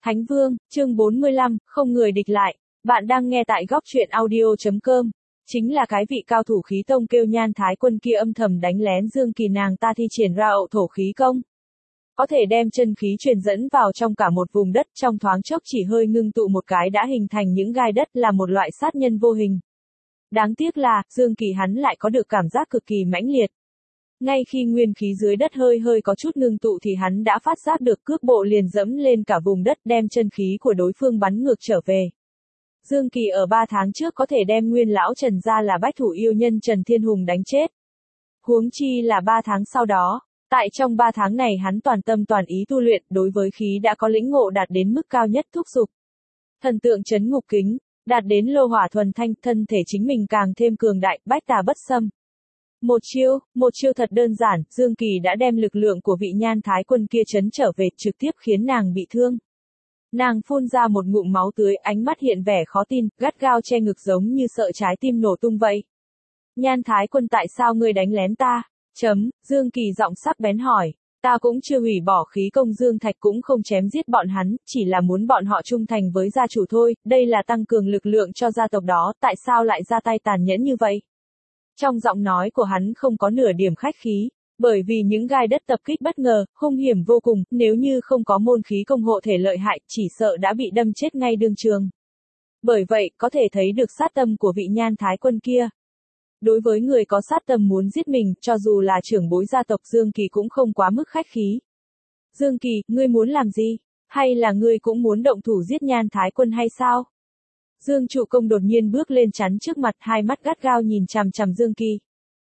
Thánh Vương, chương 45, không người địch lại. Bạn đang nghe tại góc truyện audio.com. Chính là cái vị cao thủ khí tông kêu Nhan Thái Quân kia âm thầm đánh lén Dương Kỳ nàng ta thi triển ra ậu thổ khí công. Có thể đem chân khí truyền dẫn vào trong cả một vùng đất, trong thoáng chốc chỉ hơi ngưng tụ một cái đã hình thành những gai đất, là một loại sát nhân vô hình. Đáng tiếc là, Dương Kỳ hắn lại có được cảm giác cực kỳ mãnh liệt. Ngay khi nguyên khí dưới đất hơi có chút ngưng tụ thì hắn đã phát giác được cước bộ liền dẫm lên cả vùng đất, đem chân khí của đối phương bắn ngược trở về. Dương Kỳ ở 3 tháng trước có thể đem nguyên lão Trần ra là bách thủ yêu nhân Trần Thiên Hùng đánh chết. Huống chi là 3 tháng sau đó, tại trong 3 tháng này hắn toàn tâm toàn ý tu luyện, đối với khí đã có lĩnh ngộ đạt đến mức cao nhất thúc dục. Thần tượng chấn ngục kính, đạt đến lô hỏa thuần thanh, thân thể chính mình càng thêm cường đại, bách tà bất xâm. Một chiêu thật đơn giản, Dương Kỳ đã đem lực lượng của vị Nhan Thái Quân kia chấn trở về, trực tiếp khiến nàng bị thương. Nàng phun ra một ngụm máu tươi, ánh mắt hiện vẻ khó tin, gắt gao che ngực giống như sợ trái tim nổ tung vậy. Nhan Thái Quân, tại sao ngươi đánh lén ta? Dương Kỳ giọng sắc bén hỏi. Ta cũng chưa hủy bỏ khí công, Dương Thạch cũng không chém giết bọn hắn, chỉ là muốn bọn họ trung thành với gia chủ thôi, đây là tăng cường lực lượng cho gia tộc đó, tại sao lại ra tay tàn nhẫn như vậy? Trong giọng nói của hắn không có nửa điểm khách khí, bởi vì những gai đất tập kích bất ngờ, hung hiểm vô cùng, nếu như không có môn khí công hộ thể lợi hại, chỉ sợ đã bị đâm chết ngay đương trường. Bởi vậy, có thể thấy được sát tâm của vị Nhan Thái Quân kia. Đối với người có sát tâm muốn giết mình, cho dù là trưởng bối gia tộc, Dương Kỳ cũng không quá mức khách khí. Dương Kỳ, ngươi muốn làm gì? Hay là ngươi cũng muốn động thủ giết Nhan Thái Quân hay sao? Dương Trụ Công đột nhiên bước lên chắn trước mặt, hai mắt gắt gao nhìn chằm chằm Dương Kỳ.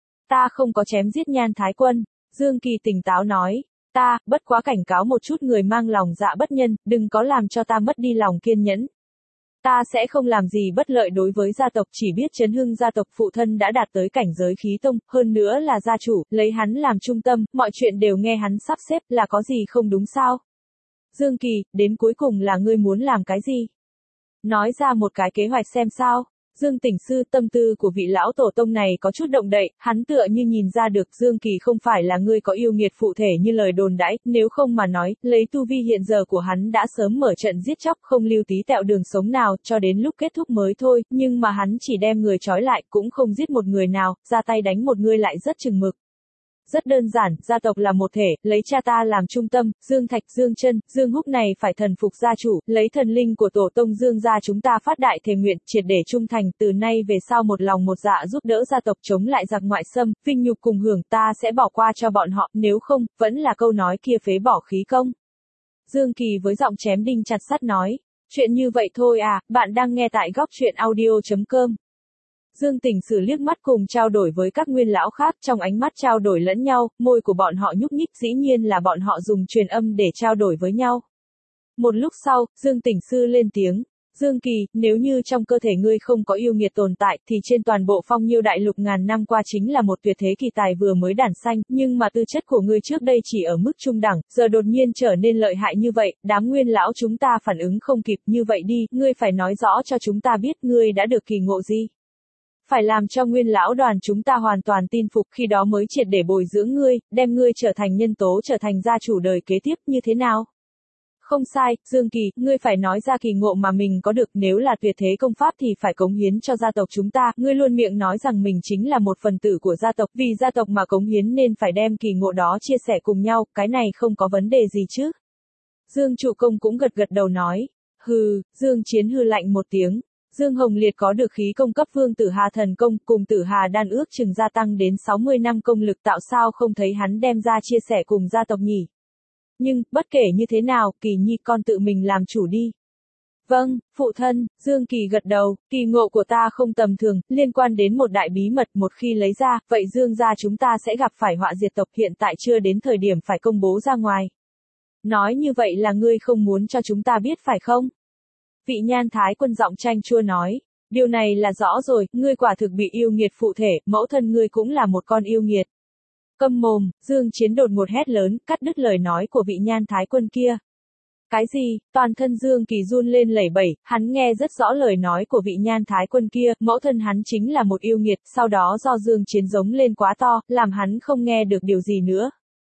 Ta không có chém giết Nhan Thái Quân, Dương Kỳ tỉnh táo nói. Ta, bất quá cảnh cáo một chút người mang lòng dạ bất nhân, đừng có làm cho ta mất đi lòng kiên nhẫn. Ta sẽ không làm gì bất lợi đối với gia tộc, chỉ biết chấn hưng gia tộc, phụ thân đã đạt tới cảnh giới khí tông, hơn nữa là gia chủ, lấy hắn làm trung tâm, mọi chuyện đều nghe hắn sắp xếp, là có gì không đúng sao? Dương Kỳ, đến cuối cùng là ngươi muốn làm cái gì? Nói ra một cái kế hoạch xem sao. Dương Tỉnh Sư, tâm tư của vị lão tổ tông này có chút động đậy, hắn tựa như nhìn ra được Dương Kỳ không phải là người có yêu nghiệt phụ thể như lời đồn đãi, nếu không mà nói, lấy tu vi hiện giờ của hắn đã sớm mở trận giết chóc, không lưu tí tẹo đường sống nào, cho đến lúc kết thúc mới thôi, nhưng mà hắn chỉ đem người trói lại, cũng không giết một người nào, ra tay đánh một người lại rất chừng mực. Rất đơn giản, gia tộc là một thể, lấy cha ta làm trung tâm, Dương Thạch, Dương Chân, Dương Húc này phải thần phục gia chủ, lấy thần linh của tổ tông Dương gia chúng ta phát đại thề nguyện, triệt để trung thành, từ nay về sau một lòng một dạ giúp đỡ gia tộc chống lại giặc ngoại xâm, vinh nhục cùng hưởng, ta sẽ bỏ qua cho bọn họ, nếu không, vẫn là câu nói kia, phế bỏ khí công. Dương Kỳ với giọng chém đinh chặt sắt nói, chuyện như vậy thôi à, bạn đang nghe tại góc truyện audio.com. Dương Tỉnh Sử liếc mắt cùng trao đổi với các nguyên lão khác, trong ánh mắt trao đổi lẫn nhau, môi của bọn họ nhúc nhích, dĩ nhiên là bọn họ dùng truyền âm để trao đổi với nhau. Một lúc sau, Dương Tỉnh Sư lên tiếng, Dương Kỳ, nếu như trong cơ thể ngươi không có yêu nghiệt tồn tại, thì trên toàn bộ Phong Nhiêu đại lục ngàn năm qua chính là một tuyệt thế kỳ tài vừa mới đản sanh, nhưng mà tư chất của ngươi trước đây chỉ ở mức trung đẳng, giờ đột nhiên trở nên lợi hại như vậy, đám nguyên lão chúng ta phản ứng không kịp, như vậy đi, ngươi phải nói rõ cho chúng ta biết ngươi đã được kỳ ngộ gì. Phải làm cho nguyên lão đoàn chúng ta hoàn toàn tin phục, khi đó mới triệt để bồi dưỡng ngươi, đem ngươi trở thành nhân tố, trở thành gia chủ đời kế tiếp, như thế nào? Không sai, Dương Kỳ, ngươi phải nói ra kỳ ngộ mà mình có được, nếu là tuyệt thế công pháp thì phải cống hiến cho gia tộc chúng ta, ngươi luôn miệng nói rằng mình chính là một phần tử của gia tộc, vì gia tộc mà cống hiến nên phải đem kỳ ngộ đó chia sẻ cùng nhau, cái này không có vấn đề gì chứ? Dương Trụ Công cũng gật đầu nói, Dương Chiến hư lạnh một tiếng. Dương Hồng Liệt có được khí công cấp vương Tử Hà thần công, cùng Tử Hà đan ước chừng gia tăng đến 60 năm công lực, tạo sao không thấy hắn đem ra chia sẻ cùng gia tộc nhỉ? Nhưng, bất kể như thế nào, Kỳ Nhi con tự mình làm chủ đi. Vâng, phụ thân, Dương Kỳ gật đầu, kỳ ngộ của ta không tầm thường, liên quan đến một đại bí mật, một khi lấy ra, vậy Dương gia chúng ta sẽ gặp phải họa diệt tộc, hiện tại chưa đến thời điểm phải công bố ra ngoài. Nói như vậy là ngươi không muốn cho chúng ta biết phải không? Vị Nhan Thái Quân giọng chanh chua nói, điều này là rõ rồi, ngươi quả thực bị yêu nghiệt phụ thể, mẫu thân ngươi cũng là một con yêu nghiệt. Câm mồm, Dương Chiến đột ngột hét lớn, cắt đứt lời nói của vị Nhan Thái Quân kia. Cái gì? Toàn thân Dương Kỳ run lên lẩy bẩy, hắn nghe rất rõ lời nói của vị Nhan Thái Quân kia, mẫu thân hắn chính là một yêu nghiệt, sau đó do Dương Chiến giống lên quá to, làm hắn không nghe được điều gì nữa.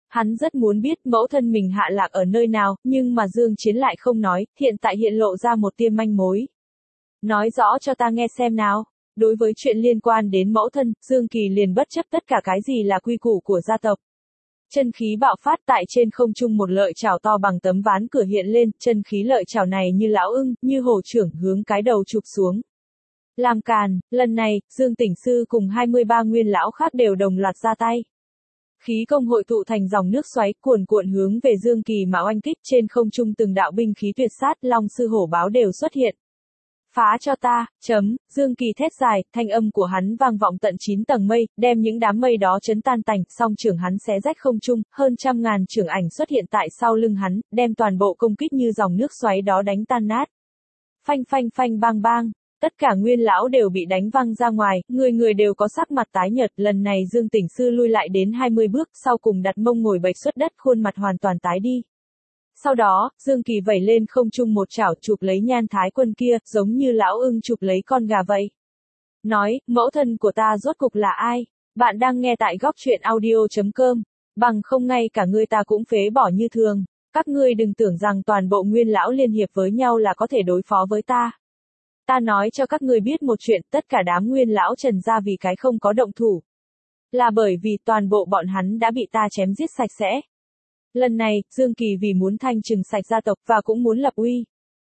Hắn rất muốn biết mẫu thân mình hạ lạc ở nơi nào, nhưng mà Dương Chiến lại không nói, hiện tại hiện lộ ra một tia manh mối. Nói rõ cho ta nghe xem nào. Đối với chuyện liên quan đến mẫu thân, Dương Kỳ liền bất chấp tất cả cái gì là quy củ của gia tộc. Chân khí bạo phát tại trên không trung, một lợi chảo to bằng tấm ván cửa hiện lên, chân khí lợi chảo này như lão ưng, như hổ trưởng hướng cái đầu chụp xuống. Làm càn, lần này, Dương Tỉnh Sư cùng 23 nguyên lão khác đều đồng loạt ra tay. Khí công hội tụ thành dòng nước xoáy cuồn cuộn hướng về Dương Kỳ mà oanh kích, trên không trung từng đạo binh khí tuyệt sát, long sư hổ báo đều xuất hiện. Phá cho ta, Dương Kỳ thét dài, thanh âm của hắn vang vọng tận 9 tầng mây, đem những đám mây đó chấn tan tành, song trưởng hắn xé rách không trung, hơn trăm ngàn trưởng ảnh xuất hiện tại sau lưng hắn, đem toàn bộ công kích như dòng nước xoáy đó đánh tan nát. Phanh phanh phanh bang bang, tất cả nguyên lão đều bị đánh văng ra ngoài, người người đều có sắc mặt tái nhợt, lần này Dương Tỉnh Sư lui lại đến 20 bước, sau cùng đặt mông ngồi bệt xuất đất, khuôn mặt hoàn toàn tái đi. Sau đó, Dương Kỳ vẩy lên không trung một chảo chụp lấy Nhan Thái Quân kia, giống như lão ưng chụp lấy con gà vậy. Nói, mẫu thân của ta rốt cục là ai? Bạn đang nghe tại góc truyện audio.com. Bằng không ngay cả ngươi ta cũng phế bỏ như thường. Các ngươi đừng tưởng rằng toàn bộ nguyên lão liên hiệp với nhau là có thể đối phó với ta. Ta nói cho các ngươi biết một chuyện, tất cả đám nguyên lão Trần gia vì cái không có động thủ. Là bởi vì toàn bộ bọn hắn đã bị ta chém giết sạch sẽ. Lần này, Dương Kỳ vì muốn thanh trừng sạch gia tộc và cũng muốn lập uy.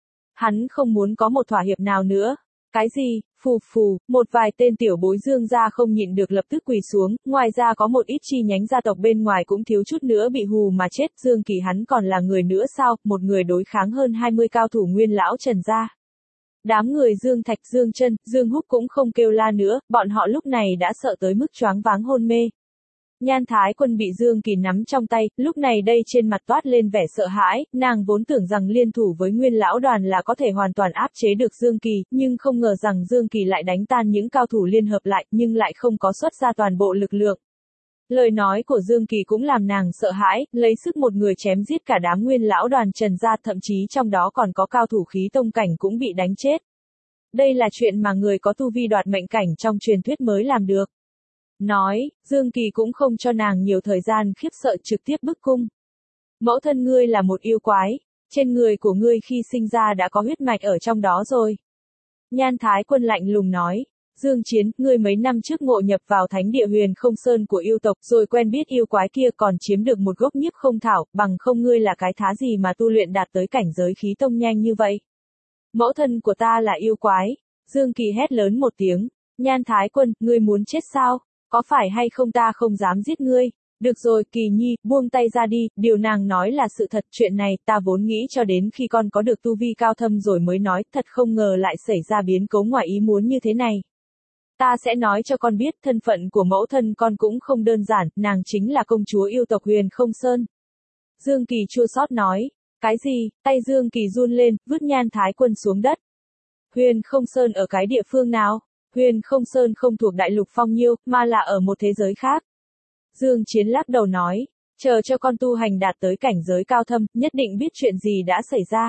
Hắn không muốn có một thỏa hiệp nào nữa. Cái gì? Phù phù, một vài tên tiểu bối Dương gia không nhịn được lập tức quỳ xuống, ngoài ra có một ít chi nhánh gia tộc bên ngoài cũng thiếu chút nữa bị hù mà chết. Dương Kỳ hắn còn là người nữa sao, một người đối kháng hơn 20 cao thủ nguyên lão Trần gia. Đám người Dương Thạch, Dương Chân, Dương Húc cũng không kêu la nữa, bọn họ lúc này đã sợ tới mức choáng váng hôn mê. Nhan Thái Quân bị Dương Kỳ nắm trong tay, lúc này đây trên mặt toát lên vẻ sợ hãi, nàng vốn tưởng rằng liên thủ với nguyên lão đoàn là có thể hoàn toàn áp chế được Dương Kỳ, nhưng không ngờ rằng Dương Kỳ lại đánh tan những cao thủ liên hợp lại, nhưng lại không có xuất ra toàn bộ lực lượng. Lời nói của Dương Kỳ cũng làm nàng sợ hãi, lấy sức một người chém giết cả đám nguyên lão đoàn Trần gia, thậm chí trong đó còn có cao thủ khí tông cảnh cũng bị đánh chết. Đây là chuyện mà người có tu vi đoạt mệnh cảnh trong truyền thuyết mới làm được. Nói, Dương Kỳ cũng không cho nàng nhiều thời gian khiếp sợ, trực tiếp bức cung. Mẫu thân ngươi là một yêu quái, trên người của ngươi khi sinh ra đã có huyết mạch ở trong đó rồi. Nhan Thái Quân lạnh lùng nói, Dương Chiến, ngươi mấy năm trước ngộ nhập vào thánh địa Huyền Không Sơn của yêu tộc rồi quen biết yêu quái kia còn chiếm được một gốc nhiếp không thảo, bằng không ngươi là cái thá gì mà tu luyện đạt tới cảnh giới khí tông nhanh như vậy. Mẫu thân của ta là yêu quái. Dương Kỳ hét lớn một tiếng, Nhan Thái Quân, ngươi muốn chết sao? Có phải hay không ta không dám giết ngươi? Được rồi, Kỳ Nhi, buông tay ra đi, điều nàng nói là sự thật, chuyện này ta vốn nghĩ cho đến khi con có được tu vi cao thâm rồi mới nói, thật không ngờ lại xảy ra biến cố ngoài ý muốn như thế này. Ta sẽ nói cho con biết thân phận của mẫu thân con cũng không đơn giản, nàng chính là công chúa yêu tộc Huyền Không Sơn. Dương Kỳ chua xót nói, cái gì? Tay Dương Kỳ run lên, vứt Nhan Thái Quân xuống đất. Huyền Không Sơn ở cái địa phương nào? Huyền Không Sơn không thuộc đại lục Phong Nhiêu, mà là ở một thế giới khác. Dương Chiến lắc đầu nói, chờ cho con tu hành đạt tới cảnh giới cao thâm, nhất định biết chuyện gì đã xảy ra.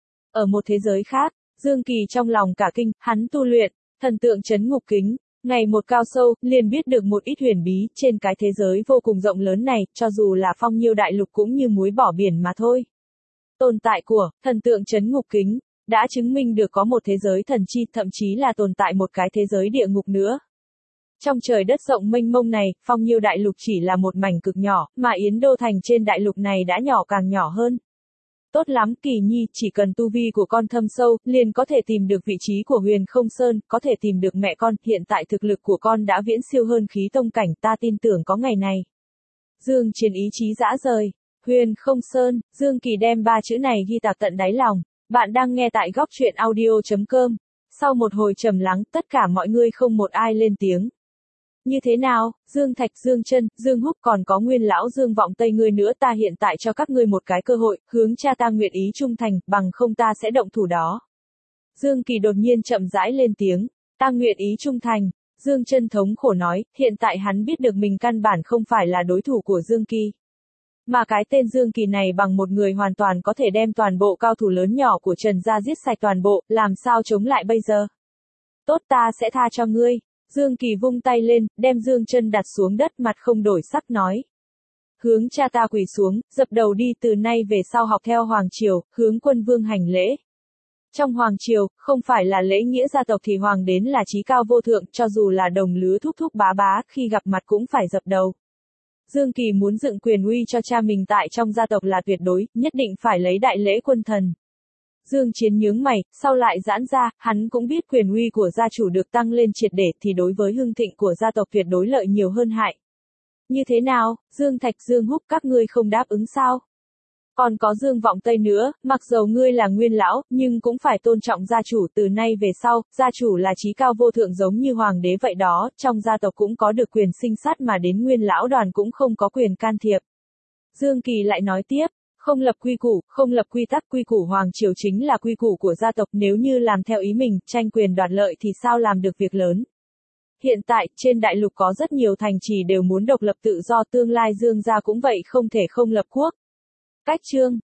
Ở một thế giới khác, Dương Kỳ trong lòng cả kinh, hắn tu luyện, thần tượng trấn ngục kính, ngày một cao sâu, liền biết được một ít huyền bí, trên cái thế giới vô cùng rộng lớn này, cho dù là Phong Nhiêu đại lục cũng như muối bỏ biển mà thôi. Tồn tại của thần tượng trấn ngục kính đã chứng minh được có một thế giới thần chi, thậm chí là tồn tại một cái thế giới địa ngục nữa. Trong trời đất rộng mênh mông này, Phong Nhiêu đại lục chỉ là một mảnh cực nhỏ, mà Yến Đô thành trên đại lục này đã nhỏ càng nhỏ hơn. Tốt lắm, Kỳ Nhi, chỉ cần tu vi của con thâm sâu, liền có thể tìm được vị trí của Huyền Không Sơn, có thể tìm được mẹ con, hiện tại thực lực của con đã viễn siêu hơn khí tông cảnh, ta tin tưởng có ngày này. Dương Chiến ý chí dã rời. Huyền Không Sơn, Dương Kỳ đem ba chữ này ghi tạc tận đáy lòng. Bạn đang nghe tại góc truyện audio.com. Sau một hồi trầm lắng, tất cả mọi người không một ai lên tiếng. Như thế nào, Dương Thạch, Dương Chân, Dương Húc còn có nguyên lão Dương Vọng Tây ngươi nữa, ta hiện tại cho các ngươi một cái cơ hội, hướng cha ta nguyện ý trung thành, bằng không ta sẽ động thủ đó. Dương Kỳ đột nhiên chậm rãi lên tiếng, ta nguyện ý trung thành. Dương Chân thống khổ nói, hiện tại hắn biết được mình căn bản không phải là đối thủ của Dương Kỳ. Mà cái tên Dương Kỳ này bằng một người hoàn toàn có thể đem toàn bộ cao thủ lớn nhỏ của Trần gia giết sạch toàn bộ, làm sao chống lại bây giờ? Tốt, ta sẽ tha cho ngươi. Dương Kỳ vung tay lên, đem Dương Chân đặt xuống đất, mặt không đổi sắc nói. hướng cha ta quỳ xuống, dập đầu đi, từ nay về sau học theo Hoàng Triều, hướng quân vương hành lễ. Trong Hoàng Triều, không phải là lễ nghĩa gia tộc thì Hoàng đến là chí cao vô thượng, cho dù là đồng lứa thúc thúc bá bá, khi gặp mặt cũng phải dập đầu. Dương Kỳ muốn dựng quyền uy cho cha mình tại trong gia tộc là tuyệt đối, nhất định phải lấy đại lễ quân thần. Dương Chiến nhướng mày, sau lại giãn ra, hắn cũng biết quyền uy của gia chủ được tăng lên triệt để thì đối với hưng thịnh của gia tộc tuyệt đối lợi nhiều hơn hại. Như thế nào, Dương Thạch Dương Húc các ngươi không đáp ứng sao? Còn có Dương Vọng Tây nữa, mặc dầu ngươi là nguyên lão, nhưng cũng phải tôn trọng gia chủ, từ nay về sau, gia chủ là chí cao vô thượng giống như hoàng đế vậy đó, trong gia tộc cũng có được quyền sinh sát mà đến nguyên lão đoàn cũng không có quyền can thiệp. Dương Kỳ lại nói tiếp, không lập quy củ, không lập quy tắc, quy củ Hoàng Triều chính là quy củ của gia tộc, nếu như làm theo ý mình, tranh quyền đoạt lợi thì sao làm được việc lớn. Hiện tại, trên đại lục có rất nhiều thành trì đều muốn độc lập tự do, tương lai Dương gia cũng vậy, không thể không lập quốc. Cách chương